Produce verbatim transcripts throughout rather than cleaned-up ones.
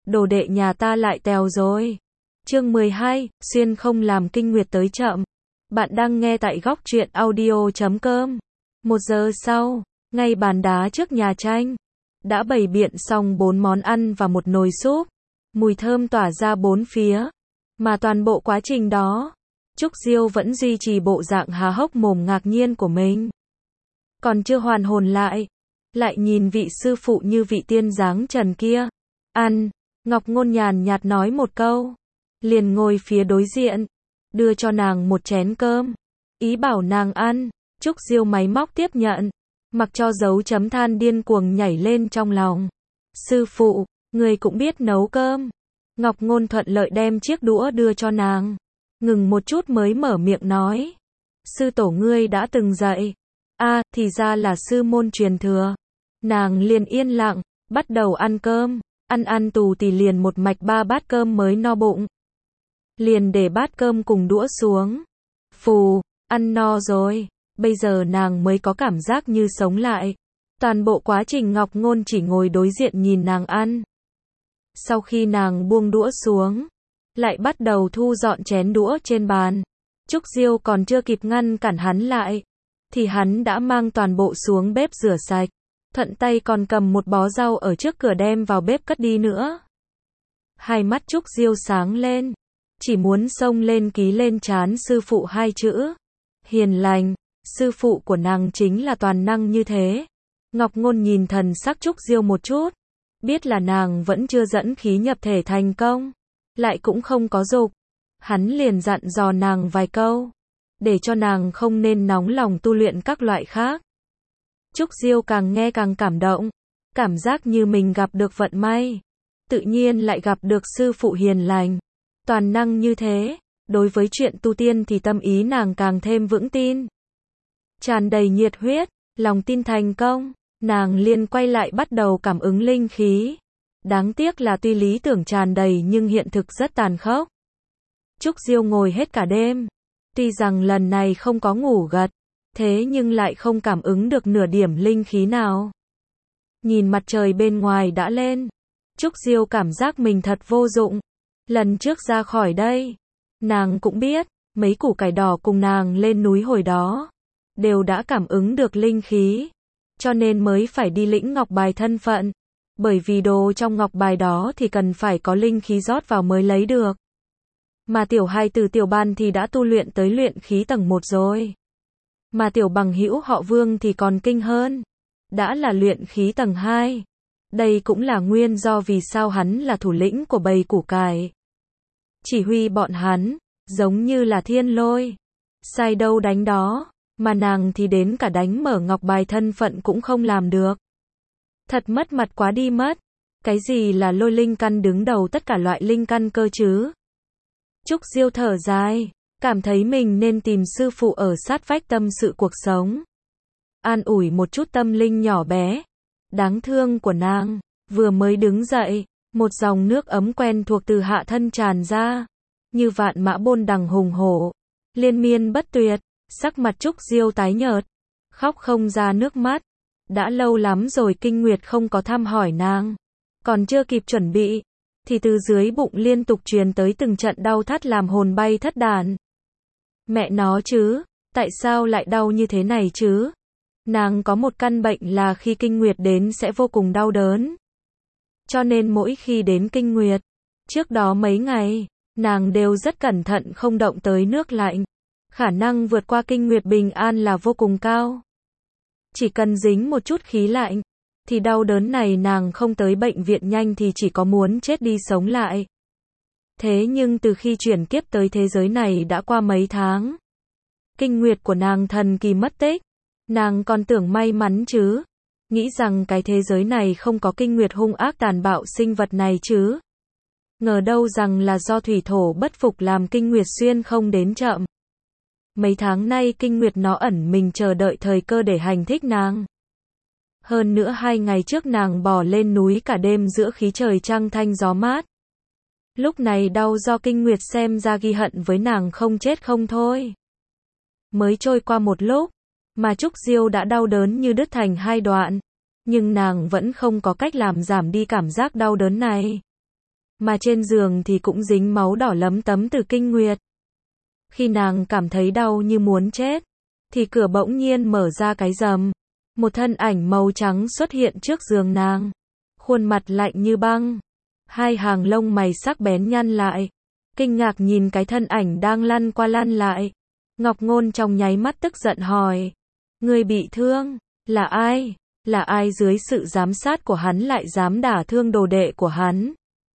đồ đệ nhà ta lại tèo rồi. Chương mười hai, xuyên không làm kinh nguyệt tới chậm. Bạn đang nghe tại góc truyện audio chấm com. Một giờ sau, ngay bàn đá trước nhà tranh, đã bày biện xong bốn món ăn và một nồi súp. Mùi thơm tỏa ra bốn phía. Mà toàn bộ quá trình đó, Trúc Diêu vẫn duy trì bộ dạng há hốc mồm ngạc nhiên của mình. Còn chưa hoàn hồn lại, lại nhìn vị sư phụ như vị tiên dáng trần kia. Ăn, Ngọc Ngôn nhàn nhạt nói một câu, liền ngồi phía đối diện, đưa cho nàng một chén cơm, ý bảo nàng ăn. Trúc Diêu máy móc tiếp nhận, mặc cho dấu chấm than điên cuồng nhảy lên trong lòng. Sư phụ, người cũng biết nấu cơm. Ngọc Ngôn thuận lợi đem chiếc đũa đưa cho nàng, ngừng một chút mới mở miệng nói. Sư tổ ngươi đã từng dạy. A, à, thì ra là sư môn truyền thừa. Nàng liền yên lặng, bắt đầu ăn cơm, ăn ăn tù tì liền một mạch ba bát cơm mới no bụng. Liền để bát cơm cùng đũa xuống. Phù, ăn no rồi, bây giờ nàng mới có cảm giác như sống lại. Toàn bộ quá trình Ngọc Ngôn chỉ ngồi đối diện nhìn nàng ăn. Sau khi nàng buông đũa xuống, lại bắt đầu thu dọn chén đũa trên bàn. Trúc Diêu còn chưa kịp ngăn cản hắn lại, thì hắn đã mang toàn bộ xuống bếp rửa sạch, thuận tay còn cầm một bó rau ở trước cửa đem vào bếp cất đi nữa. Hai mắt Trúc Diêu sáng lên, chỉ muốn xông lên ký lên trán sư phụ hai chữ. Hiền lành, sư phụ của nàng chính là toàn năng như thế. Ngọc Ngôn nhìn thần sắc Trúc Diêu một chút, biết là nàng vẫn chưa dẫn khí nhập thể thành công, lại cũng không có dục. Hắn liền dặn dò nàng vài câu, để cho nàng không nên nóng lòng tu luyện các loại khác. Trúc Diêu càng nghe càng cảm động, cảm giác như mình gặp được vận may, tự nhiên lại gặp được sư phụ hiền lành, toàn năng như thế. Đối với chuyện tu tiên thì tâm ý nàng càng thêm vững tin, tràn đầy nhiệt huyết, lòng tin thành công. Nàng liền quay lại bắt đầu cảm ứng linh khí. Đáng tiếc là tuy lý tưởng tràn đầy nhưng hiện thực rất tàn khốc. Trúc Diêu ngồi hết cả đêm, tuy rằng lần này không có ngủ gật, thế nhưng lại không cảm ứng được nửa điểm linh khí nào. Nhìn mặt trời bên ngoài đã lên, Trúc Diêu cảm giác mình thật vô dụng. Lần trước ra khỏi đây, nàng cũng biết, mấy củ cải đỏ cùng nàng lên núi hồi đó, đều đã cảm ứng được linh khí, cho nên mới phải đi lĩnh ngọc bài thân phận. Bởi vì đồ trong ngọc bài đó thì cần phải có linh khí rót vào mới lấy được. Mà tiểu hai từ tiểu ban thì đã tu luyện tới luyện khí tầng một rồi. Mà tiểu bằng hữu họ Vương thì còn kinh hơn, đã là luyện khí tầng hai. Đây cũng là nguyên do vì sao hắn là thủ lĩnh của bầy củ cải. Chỉ huy bọn hắn, giống như là thiên lôi. Sai đâu đánh đó, mà nàng thì đến cả đánh mở ngọc bài thân phận cũng không làm được. Thật mất mặt quá đi mất. Cái gì là lôi linh căn đứng đầu tất cả loại linh căn cơ chứ? Trúc Diêu thở dài, cảm thấy mình nên tìm sư phụ ở sát vách tâm sự cuộc sống, an ủi một chút tâm linh nhỏ bé, đáng thương của nàng. Vừa mới đứng dậy, một dòng nước ấm quen thuộc từ hạ thân tràn ra, như vạn mã bôn đằng hùng hổ, liên miên bất tuyệt. Sắc mặt Trúc Diêu tái nhợt, khóc không ra nước mắt. Đã lâu lắm rồi Kinh Nguyệt không có thăm hỏi nàng. Còn chưa kịp chuẩn bị, thì từ dưới bụng liên tục truyền tới từng trận đau thắt làm hồn bay thất đàn. Mẹ nó chứ, tại sao lại đau như thế này chứ? Nàng có một căn bệnh là khi Kinh Nguyệt đến sẽ vô cùng đau đớn. Cho nên mỗi khi đến Kinh Nguyệt, trước đó mấy ngày, nàng đều rất cẩn thận không động tới nước lạnh. Khả năng vượt qua Kinh Nguyệt bình an là vô cùng cao. Chỉ cần dính một chút khí lạnh, thì đau đớn này nàng không tới bệnh viện nhanh thì chỉ có muốn chết đi sống lại. Thế nhưng từ khi chuyển kiếp tới thế giới này đã qua mấy tháng, Kinh Nguyệt của nàng thần kỳ mất tích. Nàng còn tưởng may mắn chứ, nghĩ rằng cái thế giới này không có Kinh Nguyệt hung ác tàn bạo sinh vật này chứ. Ngờ đâu rằng là do thủy thổ bất phục làm Kinh Nguyệt xuyên không đến chậm. Mấy tháng nay Kinh Nguyệt nó ẩn mình chờ đợi thời cơ để hành thích nàng. Hơn nữa hai ngày trước nàng bò lên núi cả đêm giữa khí trời trăng thanh gió mát. Lúc này đau do Kinh Nguyệt xem ra ghi hận với nàng không chết không thôi. Mới trôi qua một lúc, mà Trúc Diêu đã đau đớn như đứt thành hai đoạn. Nhưng nàng vẫn không có cách làm giảm đi cảm giác đau đớn này. mà trên giường thì cũng dính máu đỏ lấm tấm từ kinh nguyệt. Khi nàng cảm thấy đau như muốn chết, thì cửa bỗng nhiên mở ra cái rầm. Một thân ảnh màu trắng xuất hiện trước giường nàng. Khuôn mặt lạnh như băng. Hai hàng lông mày sắc bén nhăn lại. Kinh ngạc nhìn cái thân ảnh đang lăn qua lăn lại. Ngọc Ngôn trong nháy mắt tức giận hỏi. Người bị thương, là ai? Là ai dưới sự giám sát của hắn lại dám đả thương đồ đệ của hắn?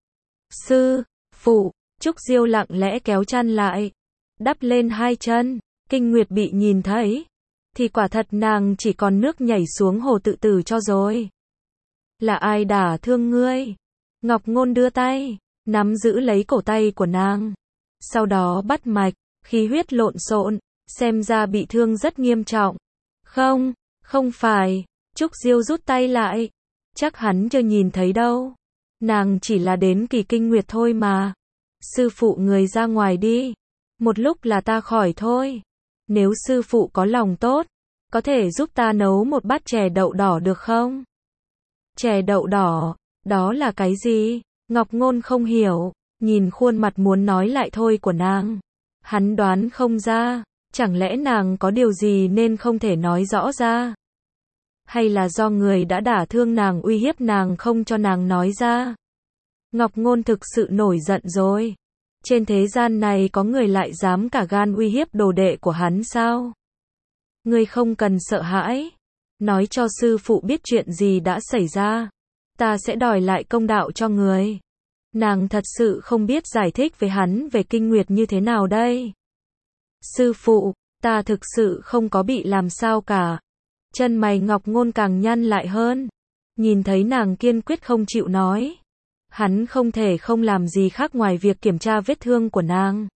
Sư, phụ, Trúc Diêu lặng lẽ kéo chăn lại. Đắp lên hai chân. Kinh Nguyệt bị nhìn thấy. Thì quả thật nàng chỉ còn nước nhảy xuống hồ tự tử cho rồi. Là ai đả thương ngươi? Ngọc Ngôn đưa tay, nắm giữ lấy cổ tay của nàng. Sau đó bắt mạch, khí huyết lộn xộn, xem ra bị thương rất nghiêm trọng. Không, không phải. Trúc Diêu rút tay lại. Chắc hắn chưa nhìn thấy đâu. Nàng chỉ là đến kỳ kinh nguyệt thôi mà. Sư phụ người ra ngoài đi. Một lúc là ta khỏi thôi. Nếu sư phụ có lòng tốt, có thể giúp ta nấu một bát chè đậu đỏ được không? Chè đậu đỏ, đó là cái gì? Ngọc Ngôn không hiểu, nhìn khuôn mặt muốn nói lại thôi của nàng. Hắn đoán không ra, chẳng lẽ nàng có điều gì nên không thể nói rõ ra? Hay là do người đã đả thương nàng uy hiếp nàng không cho nàng nói ra? Ngọc Ngôn thực sự nổi giận rồi. Trên thế gian này có người lại dám cả gan uy hiếp đồ đệ của hắn sao? Ngươi không cần sợ hãi. Nói cho sư phụ biết chuyện gì đã xảy ra. Ta sẽ đòi lại công đạo cho người. Nàng thật sự không biết giải thích với hắn về kinh nguyệt như thế nào đây. Sư phụ, ta thực sự không có bị làm sao cả. Chân mày Ngọc Ngôn càng nhăn lại hơn. Nhìn thấy nàng kiên quyết không chịu nói. Hắn không thể không làm gì khác ngoài việc kiểm tra vết thương của nàng.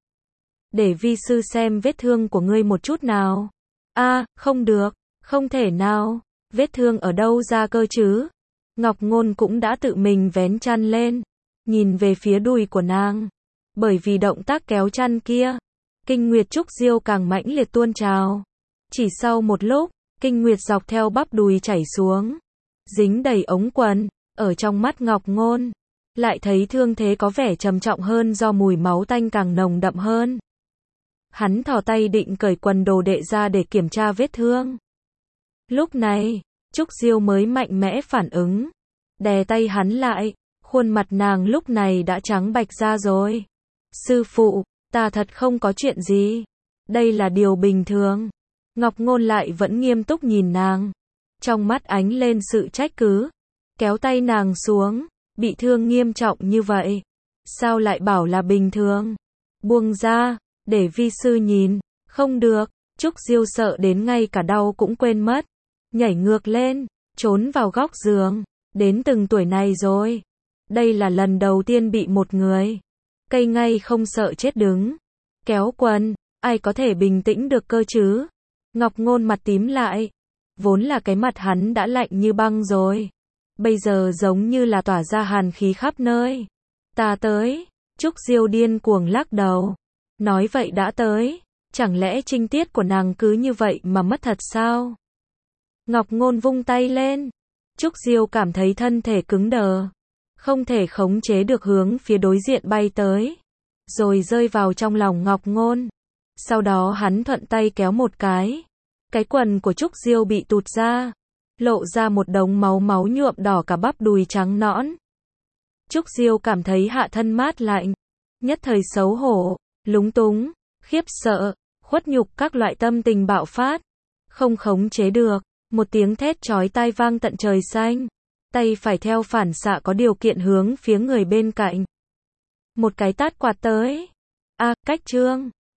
Để vi sư xem vết thương của ngươi một chút nào. A, à, không được, không thể nào. Vết thương ở đâu ra cơ chứ? Ngọc Ngôn cũng đã tự mình vén chăn lên, nhìn về phía đùi của nàng. Bởi vì động tác kéo chăn kia, kinh nguyệt Trúc Diêu càng mãnh liệt tuôn trào. Chỉ sau một lúc, kinh nguyệt dọc theo bắp đùi chảy xuống, dính đầy ống quần. Ở trong mắt Ngọc Ngôn, lại thấy thương thế có vẻ trầm trọng hơn do mùi máu tanh càng nồng đậm hơn. Hắn thò tay định cởi quần đồ đệ ra để kiểm tra vết thương. Lúc này, Trúc Diêu mới mạnh mẽ phản ứng, đè tay hắn lại, khuôn mặt nàng lúc này đã trắng bạch ra rồi. Sư phụ, ta thật không có chuyện gì. Đây là điều bình thường. Ngọc Ngôn lại vẫn nghiêm túc nhìn nàng. Trong mắt ánh lên sự trách cứ. Kéo tay nàng xuống. Bị thương nghiêm trọng như vậy. Sao lại bảo là bình thường? Buông ra, để vi sư nhìn. Không được. Trúc Diêu sợ đến ngay cả đau cũng quên mất. Nhảy ngược lên, trốn vào góc giường. Đến từng tuổi này rồi. Đây là lần đầu tiên bị một người cây ngay không sợ chết đứng kéo quần. Ai có thể bình tĩnh được cơ chứ? Ngọc Ngôn mặt tím lại. Vốn là cái mặt hắn đã lạnh như băng rồi. Bây giờ giống như là tỏa ra hàn khí khắp nơi. Ta tới. Trúc Diêu điên cuồng lắc đầu. Nói vậy đã tới. Chẳng lẽ trinh tiết của nàng cứ như vậy mà mất thật sao? Ngọc Ngôn vung tay lên. Trúc Diêu cảm thấy thân thể cứng đờ. Không thể khống chế được hướng phía đối diện bay tới. Rồi rơi vào trong lòng Ngọc Ngôn. Sau đó hắn thuận tay kéo một cái. Cái quần của Trúc Diêu bị tụt ra. Lộ ra một đống máu máu nhuộm đỏ cả bắp đùi trắng nõn. Trúc Diêu cảm thấy hạ thân mát lạnh. Nhất thời xấu hổ, lúng túng, khiếp sợ, khuất nhục các loại tâm tình bạo phát. Không khống chế được. Một tiếng thét chói tai vang tận trời xanh. Tay phải theo phản xạ có điều kiện hướng phía người bên cạnh. Một cái tát quạt tới. A, cách trương.